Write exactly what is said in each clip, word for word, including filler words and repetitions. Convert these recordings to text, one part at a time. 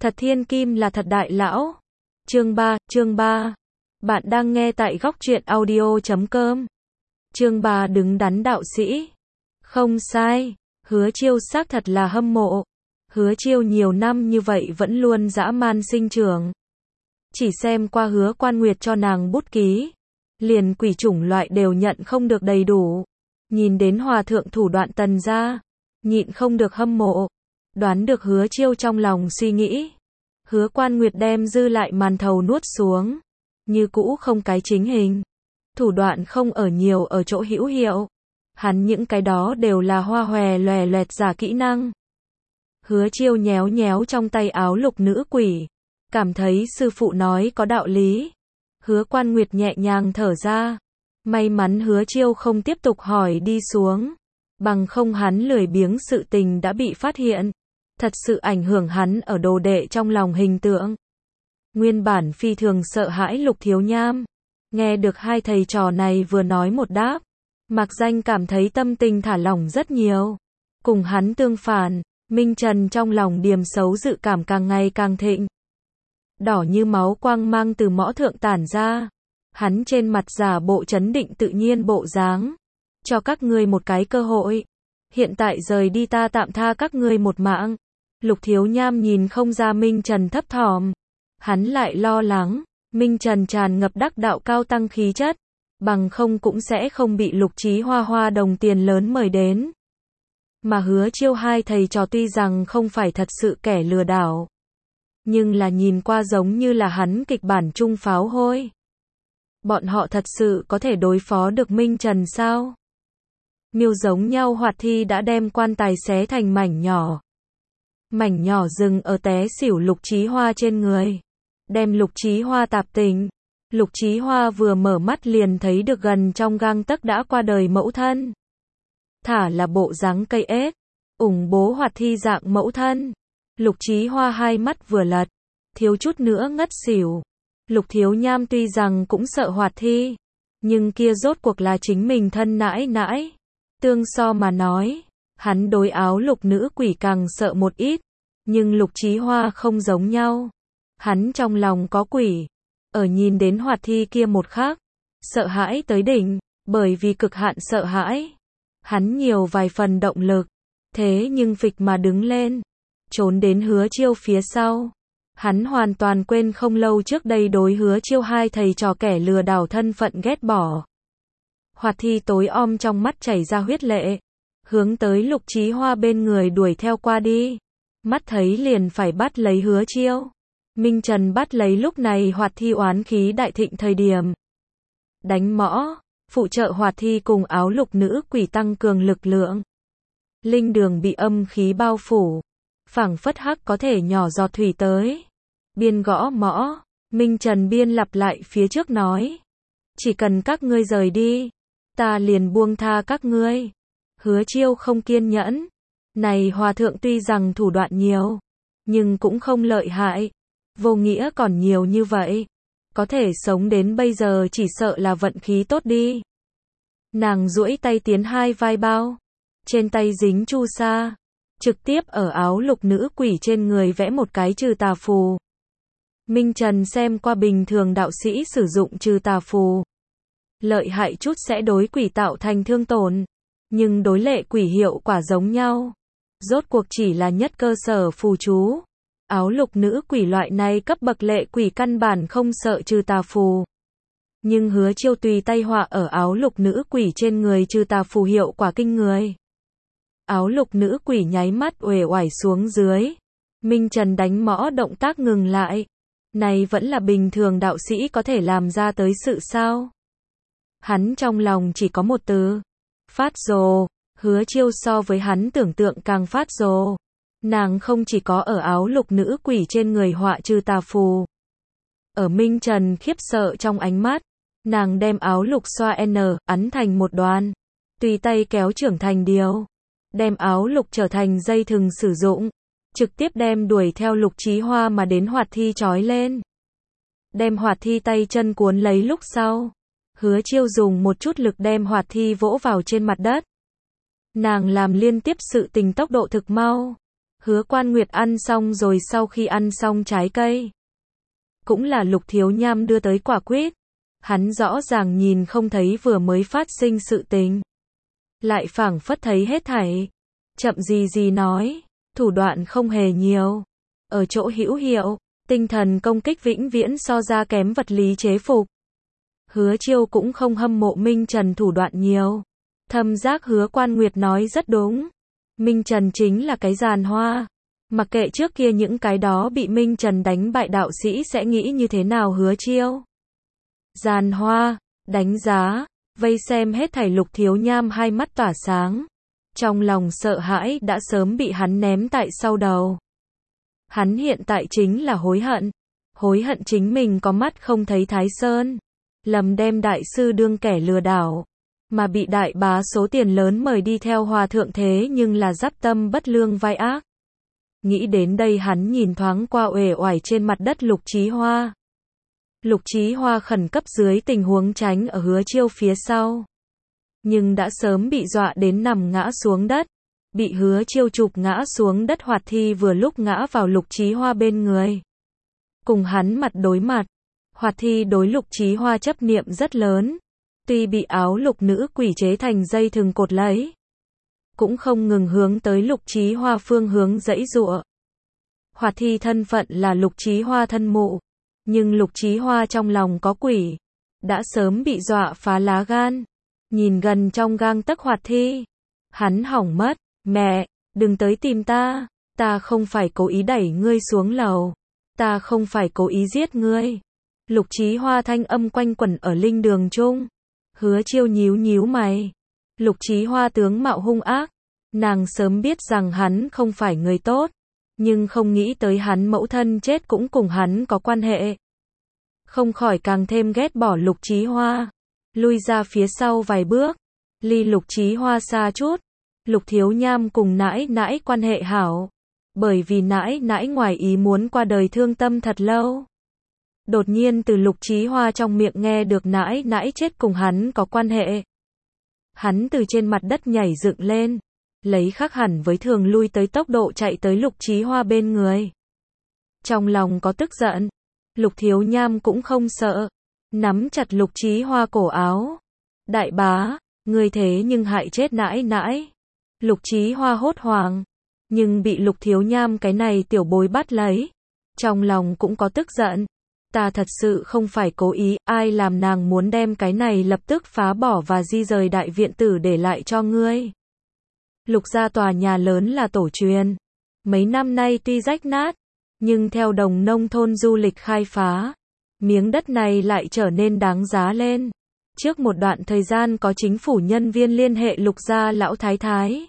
Thật thiên kim là thật đại lão. Chương ba, chương ba. Bạn đang nghe tại góc truyện audio chấm com. Chương ba đứng đắn đạo sĩ. Không sai, Hứa Chiêu xác thật là hâm mộ. Hứa Chiêu nhiều năm như vậy vẫn luôn dã man sinh trưởng. Chỉ xem qua Hứa Quan Nguyệt cho nàng bút ký, liền quỷ chủng loại đều nhận không được đầy đủ. Nhìn đến hòa thượng thủ đoạn Tần gia, nhịn không được hâm mộ. Đoán được Hứa Chiêu trong lòng suy nghĩ. Hứa Quan Nguyệt đem dư lại màn thầu nuốt xuống. Như cũ không cái chính hình. Thủ đoạn không ở nhiều ở chỗ hữu hiệu. Hắn những cái đó đều là hoa hòe loè loẹt giả kỹ năng. Hứa Chiêu nhéo nhéo trong tay áo lục nữ quỷ. Cảm thấy sư phụ nói có đạo lý. Hứa Quan Nguyệt nhẹ nhàng thở ra. May mắn Hứa Chiêu không tiếp tục hỏi đi xuống. Bằng không hắn lười biếng sự tình đã bị phát hiện. Thật sự ảnh hưởng hắn ở đồ đệ trong lòng hình tượng. Nguyên bản phi thường sợ hãi Lục Thiếu Nham. Nghe được hai thầy trò này vừa nói một đáp. Mạc Danh cảm thấy tâm tình thả lỏng rất nhiều. Cùng hắn tương phản, Minh Trần trong lòng điềm xấu dự cảm càng ngày càng thịnh. Đỏ như máu quang mang từ mõ thượng tản ra. Hắn trên mặt giả bộ trấn định tự nhiên bộ dáng. Cho các ngươi một cái cơ hội. Hiện tại rời đi ta tạm tha các ngươi một mạng. Lục Thiếu Nham nhìn không ra Minh Trần thấp thỏm. Hắn lại lo lắng. Minh Trần tràn ngập đắc đạo cao tăng khí chất. Bằng không cũng sẽ không bị Lục Chí Hoa hoa đồng tiền lớn mời đến. Mà Hứa Chiêu hai thầy trò tuy rằng không phải thật sự kẻ lừa đảo. Nhưng là nhìn qua giống như là hắn kịch bản trung pháo hôi. Bọn họ thật sự có thể đối phó được Minh Trần sao? Miêu giống nhau hoạt thi đã đem quan tài xé thành mảnh nhỏ. Mảnh nhỏ dừng ở té xỉu Lục Chí Hoa trên người. Đem Lục Chí Hoa tạp tỉnh. Lục Chí Hoa vừa mở mắt liền thấy được gần trong gang tấc đã qua đời mẫu thân. Thả là bộ dáng cây ếch. Ủng bố hoạt thi dạng mẫu thân. Lục Chí Hoa hai mắt vừa lật. Thiếu chút nữa ngất xỉu. Lục Thiếu Nham tuy rằng cũng sợ hoạt thi. Nhưng kia rốt cuộc là chính mình thân nãi nãi. Tương so mà nói. Hắn đối áo lục nữ quỷ càng sợ một ít. Nhưng Lục Chí Hoa không giống nhau. Hắn trong lòng có quỷ. Ở nhìn đến hoạt thi kia một khắc. Sợ hãi tới đỉnh. Bởi vì cực hạn sợ hãi. Hắn nhiều vài phần động lực. Thế nhưng phịch mà đứng lên. Trốn đến Hứa Chiêu phía sau. Hắn hoàn toàn quên không lâu trước đây đối Hứa Chiêu hai thầy trò kẻ lừa đảo thân phận ghét bỏ. Hoạt thi tối om trong mắt chảy ra huyết lệ. Hướng tới Lục Chí Hoa bên người đuổi theo qua đi. Mắt thấy liền phải bắt lấy Hứa Chiêu. Minh Trần bắt lấy lúc này hoạt thi oán khí đại thịnh thời điểm. Đánh mõ, phụ trợ hoạt thi cùng áo lục nữ quỷ tăng cường lực lượng. Linh đường bị âm khí bao phủ. Phảng phất hắc có thể nhỏ giọt thủy tới. Biên gõ mõ, Minh Trần biên lặp lại phía trước nói. Chỉ cần các ngươi rời đi, ta liền buông tha các ngươi. Hứa Chiêu không kiên nhẫn. Này hòa thượng tuy rằng thủ đoạn nhiều, nhưng cũng không lợi hại. Vô nghĩa còn nhiều như vậy. Có thể sống đến bây giờ chỉ sợ là vận khí tốt đi. Nàng duỗi tay tiến hai vai bao. Trên tay dính chu sa. Trực tiếp ở áo lục nữ quỷ trên người vẽ một cái trừ tà phù. Minh Trần xem qua bình thường đạo sĩ sử dụng trừ tà phù. Lợi hại chút sẽ đối quỷ tạo thành thương tổn. Nhưng đối lệ quỷ hiệu quả giống nhau. Rốt cuộc chỉ là nhất cơ sở phù chú. Áo lục nữ quỷ loại này cấp bậc lệ quỷ căn bản không sợ trừ tà phù. Nhưng Hứa Chiêu tùy tay họa ở áo lục nữ quỷ trên người trừ tà phù hiệu quả kinh người. Áo lục nữ quỷ nháy mắt uể oải xuống dưới. Minh Trần đánh mõ động tác ngừng lại. Này vẫn là bình thường đạo sĩ có thể làm ra tới sự sao? Hắn trong lòng chỉ có một từ. Phát rồ. Hứa Chiêu so với hắn tưởng tượng càng phát rồ. Nàng không chỉ có ở áo lục nữ quỷ trên người họa trừ tà phù. Ở Minh Trần khiếp sợ trong ánh mắt. Nàng đem áo lục xoa N, ấn thành một đoàn. Tùy tay kéo trưởng thành điều. Đem áo lục trở thành dây thừng sử dụng. Trực tiếp đem đuổi theo Lục Chí Hoa mà đến hoạt thi trói lên. Đem hoạt thi tay chân cuốn lấy lúc sau. Hứa Chiêu dùng một chút lực đem hoạt thi vỗ vào trên mặt đất. Nàng làm liên tiếp sự tình tốc độ thực mau. Hứa Quan Nguyệt ăn xong rồi, sau khi ăn xong trái cây, cũng là Lục Thiếu Nham đưa tới quả quýt. Hắn rõ ràng nhìn không thấy vừa mới phát sinh sự tình, lại phảng phất thấy hết thảy. Chậm gì gì nói, thủ đoạn không hề nhiều, ở chỗ hữu hiệu, tinh thần công kích vĩnh viễn so ra kém vật lý chế phục. Hứa Chiêu cũng không hâm mộ Minh Trần thủ đoạn nhiều. Thâm giác Hứa Quan Nguyệt nói rất đúng. Minh Trần chính là cái giàn hoa. Mặc kệ trước kia những cái đó bị Minh Trần đánh bại đạo sĩ sẽ nghĩ như thế nào Hứa Chiêu. Giàn hoa, đánh giá, vây xem hết thảy Lục Thiếu Nham hai mắt tỏa sáng. Trong lòng sợ hãi đã sớm bị hắn ném tại sau đầu. Hắn hiện tại chính là hối hận. Hối hận chính mình có mắt không thấy Thái Sơn. Lầm đem đại sư đương kẻ lừa đảo. Mà bị đại bá số tiền lớn mời đi theo hòa thượng, thế nhưng là giáp tâm bất lương vai ác. Nghĩ đến đây hắn nhìn thoáng qua uể oải trên mặt đất Lục Chí Hoa. Lục Chí Hoa khẩn cấp dưới tình huống tránh ở Hứa Chiêu phía sau. Nhưng đã sớm bị dọa đến nằm ngã xuống đất. Bị Hứa Chiêu chụp ngã xuống đất, Hoạt Thi vừa lúc ngã vào Lục Chí Hoa bên người. Cùng hắn mặt đối mặt. Hoạt Thi đối Lục Chí Hoa chấp niệm rất lớn. Tuy bị áo lục nữ quỷ chế thành dây thừng cột lấy, cũng không ngừng hướng tới Lục Chí Hoa phương hướng giãy giụa. Hoạt Thi thân phận là Lục Chí Hoa thân mụ, nhưng Lục Chí Hoa trong lòng có quỷ, đã sớm bị dọa phá lá gan. Nhìn gần trong gang tấc Hoạt Thi, hắn hỏng mất. Mẹ, đừng tới tìm ta, ta không phải cố ý đẩy ngươi xuống lầu, ta không phải cố ý giết ngươi. Lục Chí Hoa thanh âm quanh quẩn ở linh đường trung. Hứa Chiêu nhíu nhíu mày. Lục Chí Hoa tướng mạo hung ác, nàng sớm biết rằng hắn không phải người tốt, nhưng không nghĩ tới hắn mẫu thân chết cũng cùng hắn có quan hệ. Không khỏi càng thêm ghét bỏ Lục Chí Hoa, lui ra phía sau vài bước, ly Lục Chí Hoa xa chút. Lục Thiếu Nham cùng nãi nãi quan hệ hảo, bởi vì nãi nãi ngoài ý muốn qua đời thương tâm thật lâu. Đột nhiên từ Lục Chí Hoa trong miệng nghe được nãi nãi chết cùng hắn có quan hệ. Hắn từ trên mặt đất nhảy dựng lên, lấy khác hẳn với thường lui tới tốc độ chạy tới Lục Chí Hoa bên người. Trong lòng có tức giận, Lục Thiếu Nham cũng không sợ, nắm chặt Lục Chí Hoa cổ áo. Đại bá, ngươi thế nhưng hại chết nãi nãi. Lục Chí Hoa hốt hoảng, nhưng bị Lục Thiếu Nham cái này tiểu bối bắt lấy. Trong lòng cũng có tức giận. Ta thật sự không phải cố ý, ai làm nàng muốn đem cái này lập tức phá bỏ và di rời đại viện tử để lại cho ngươi. Lục gia tòa nhà lớn là tổ truyền. Mấy năm nay tuy rách nát, nhưng theo đồng nông thôn du lịch khai phá, miếng đất này lại trở nên đáng giá lên. Trước một đoạn thời gian có chính phủ nhân viên liên hệ Lục gia lão thái thái,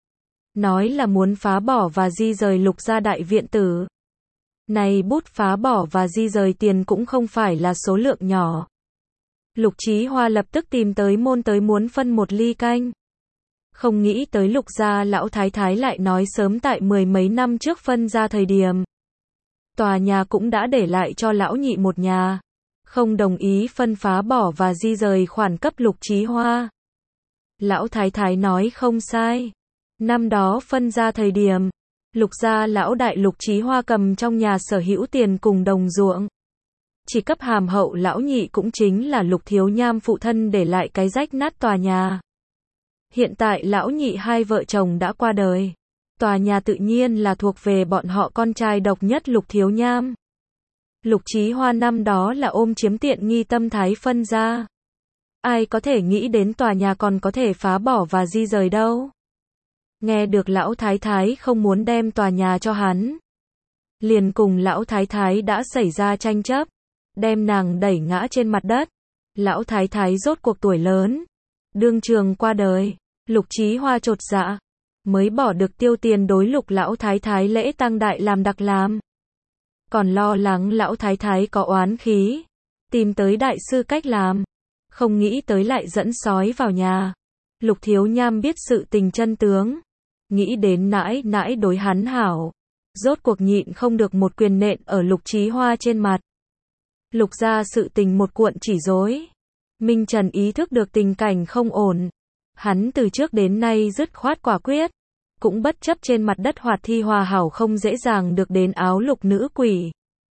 nói là muốn phá bỏ và di rời Lục gia đại viện tử. Này bút phá bỏ và di rời tiền cũng không phải là số lượng nhỏ. Lục Chí Hoa lập tức tìm tới môn tới muốn phân một ly canh. Không nghĩ tới Lục gia lão thái thái lại nói sớm tại mười mấy năm trước phân ra thời điểm, tòa nhà cũng đã để lại cho lão nhị một nhà, không đồng ý phân phá bỏ và di rời khoản cấp Lục Chí Hoa. Lão thái thái nói không sai. Năm đó phân ra thời điểm, Lục gia lão đại Lục Chí Hoa cầm trong nhà sở hữu tiền cùng đồng ruộng, chỉ cấp hàm hậu lão nhị cũng chính là Lục Thiếu Nham phụ thân để lại cái rách nát tòa nhà. Hiện tại lão nhị hai vợ chồng đã qua đời, tòa nhà tự nhiên là thuộc về bọn họ con trai độc nhất Lục Thiếu Nham. Lục Chí Hoa năm đó là ôm chiếm tiện nghi tâm thái phân ra. Ai có thể nghĩ đến tòa nhà còn có thể phá bỏ và di rời đâu. Nghe được lão thái thái không muốn đem tòa nhà cho hắn, liền cùng lão thái thái đã xảy ra tranh chấp, đem nàng đẩy ngã trên mặt đất. Lão thái thái rốt cuộc tuổi lớn, đương trường qua đời. Lục Chí Hoa chột dạ, mới bỏ được tiêu tiền đối Lục lão thái thái lễ tang đại làm đặc làm, còn lo lắng lão thái thái có oán khí, tìm tới đại sư cách làm, không nghĩ tới lại dẫn sói vào nhà. Lục Thiếu Nham biết sự tình chân tướng, nghĩ đến nãi nãi đối hắn hảo, rốt cuộc nhịn không được một quyền nện ở Lục Chí Hoa trên mặt. Lục gia sự tình một cuộn chỉ rối. Minh Trần ý thức được tình cảnh không ổn, hắn từ trước đến nay dứt khoát quả quyết, cũng bất chấp trên mặt đất hoạt thi hòa hảo không dễ dàng được đến áo lục nữ quỷ.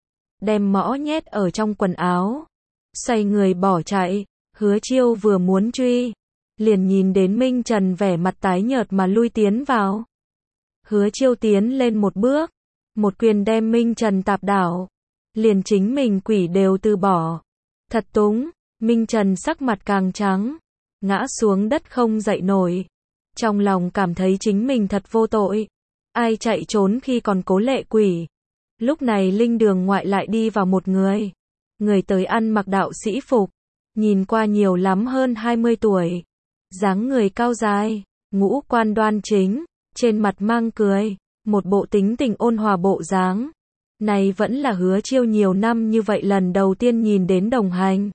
Đem mõ nhét ở trong quần áo. Xoay người bỏ chạy, Hứa Chiêu vừa muốn truy. Liền nhìn đến Minh Trần vẻ mặt tái nhợt mà lui tiến vào. Hứa Chiêu tiến lên một bước. Một quyền đem Minh Trần tạp đảo. Liền chính mình quỷ đều từ bỏ. Thật túng, Minh Trần sắc mặt càng trắng. Ngã xuống đất không dậy nổi. Trong lòng cảm thấy chính mình thật vô tội. Ai chạy trốn khi còn cố lệ quỷ. Lúc này linh đường ngoại lại đi vào một người. Người tới ăn mặc đạo sĩ phục. Nhìn qua nhiều lắm hơn hai mươi tuổi. Dáng người cao dài, ngũ quan đoan chính, trên mặt mang cười. Một bộ tính tình ôn hòa bộ dáng. Này vẫn là Hứa Chiêu nhiều năm như vậy lần đầu tiên nhìn đến đồng hành.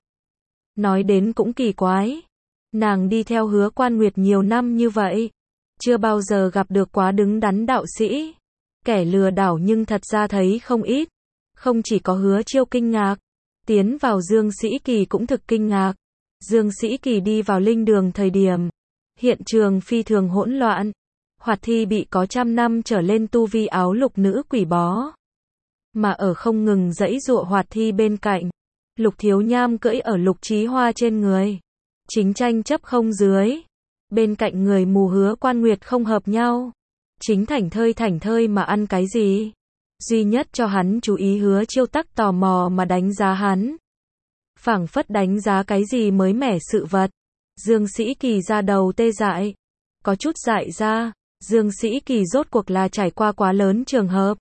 Nói đến cũng kỳ quái. Nàng đi theo Hứa Quan Nguyệt nhiều năm như vậy. Chưa bao giờ gặp được quá đứng đắn đạo sĩ. Kẻ lừa đảo nhưng thật ra thấy không ít. Không chỉ có Hứa Chiêu kinh ngạc. Tiến vào Dương Sĩ Kỳ cũng thực kinh ngạc. Dương Sĩ Kỳ đi vào linh đường thời điểm. Hiện trường phi thường hỗn loạn. Hoạt thi bị có trăm năm trở lên tu vi áo lục nữ quỷ bó. Mà ở không ngừng dãy dụa hoạt thi bên cạnh. Lục Thiếu Nham cưỡi ở Lục Chí Hoa trên người. Chính tranh chấp không dưới. Bên cạnh người mù Hứa Quan Nguyệt không hợp nhau. Chính thảnh thơi thảnh thơi mà ăn cái gì. Duy nhất cho hắn chú ý Hứa Chiêu tắc tò mò mà đánh giá hắn. Phảng phất đánh giá cái gì mới mẻ sự vật. Dương Sĩ Kỳ ra đầu tê dại. Có chút dại ra. Dương Sĩ Kỳ rốt cuộc là trải qua quá lớn trường hợp.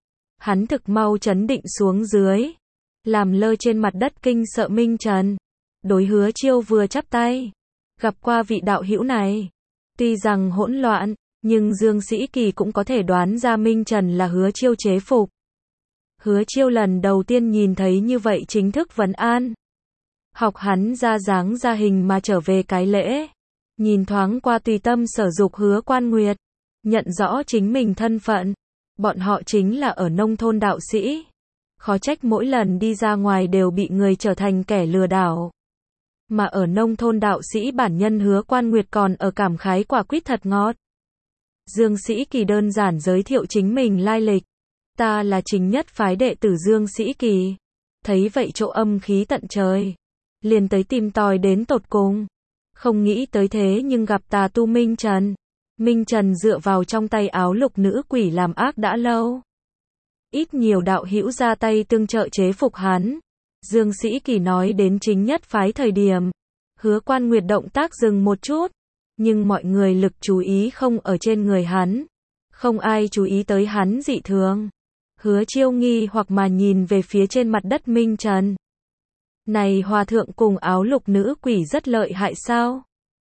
Hắn thực mau chấn định xuống dưới. Làm lơ trên mặt đất kinh sợ Minh Trần. Đối Hứa Chiêu vừa chắp tay. Gặp qua vị đạo hữu này. Tuy rằng hỗn loạn, nhưng Dương Sĩ Kỳ cũng có thể đoán ra Minh Trần là Hứa Chiêu chế phục. Hứa Chiêu lần đầu tiên nhìn thấy như vậy chính thức vấn an. Học hắn ra dáng ra hình mà trở về cái lễ. Nhìn thoáng qua tùy tâm sở dục Hứa Quan Nguyệt. Nhận rõ chính mình thân phận. Bọn họ chính là ở nông thôn đạo sĩ. Khó trách mỗi lần đi ra ngoài đều bị người trở thành kẻ lừa đảo. Mà ở nông thôn đạo sĩ bản nhân Hứa Quan Nguyệt còn ở cảm khái quả quýt thật ngọt. Dương Sĩ Kỳ đơn giản giới thiệu chính mình lai lịch. Ta là chính nhất phái đệ tử Dương Sĩ Kỳ. Thấy vậy chỗ âm khí tận trời. Liền tới tìm tòi đến tột cùng. Không nghĩ tới thế nhưng gặp tà tu Minh Trần. Minh Trần dựa vào trong tay áo lục nữ quỷ làm ác đã lâu. Ít nhiều đạo hữu ra tay tương trợ chế phục hắn. Dương Sĩ Kỳ nói đến chính nhất phái thời điểm. Hứa Quan Nguyệt động tác dừng một chút. Nhưng mọi người lực chú ý không ở trên người hắn. Không ai chú ý tới hắn dị thường. Hứa Chiêu nghi hoặc mà nhìn về phía trên mặt đất Minh Trần. Này hòa thượng cùng áo lục nữ quỷ rất lợi hại sao?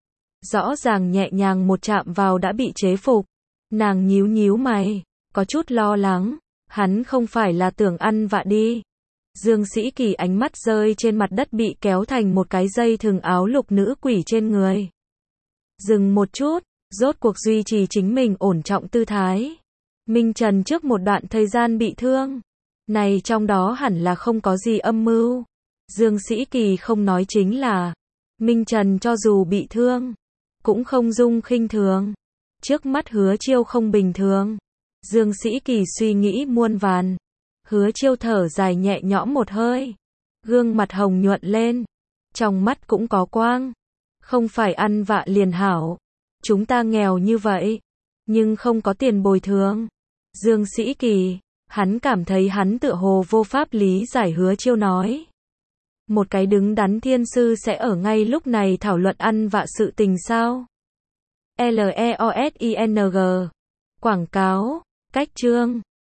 Rõ ràng nhẹ nhàng một chạm vào đã bị chế phục. Nàng nhíu nhíu mày. Có chút lo lắng. Hắn không phải là tưởng ăn vạ đi. Dương Sĩ Kỳ ánh mắt rơi trên mặt đất bị kéo thành một cái dây thừng áo lục nữ quỷ trên người. Dừng một chút, rốt cuộc duy trì chính mình ổn trọng tư thái. Minh Trần trước một đoạn thời gian bị thương. Này trong đó hẳn là không có gì âm mưu. Dương Sĩ Kỳ không nói chính là. Minh Trần cho dù bị thương. Cũng không dung khinh thường. Trước mắt Hứa Chiêu không bình thường. Dương Sĩ Kỳ suy nghĩ muôn vàn. Hứa Chiêu thở dài nhẹ nhõm một hơi. Gương mặt hồng nhuận lên. Trong mắt cũng có quang. Không phải ăn vạ liền hảo. Chúng ta nghèo như vậy. Nhưng không có tiền bồi thường. Dương Sĩ Kỳ. Hắn cảm thấy hắn tựa hồ vô pháp lý giải Hứa Chiêu nói. Một cái đứng đắn thiên sư sẽ ở ngay lúc này thảo luận ăn vạ sự tình sao? L E O S I N G. Quảng cáo. Cách chương.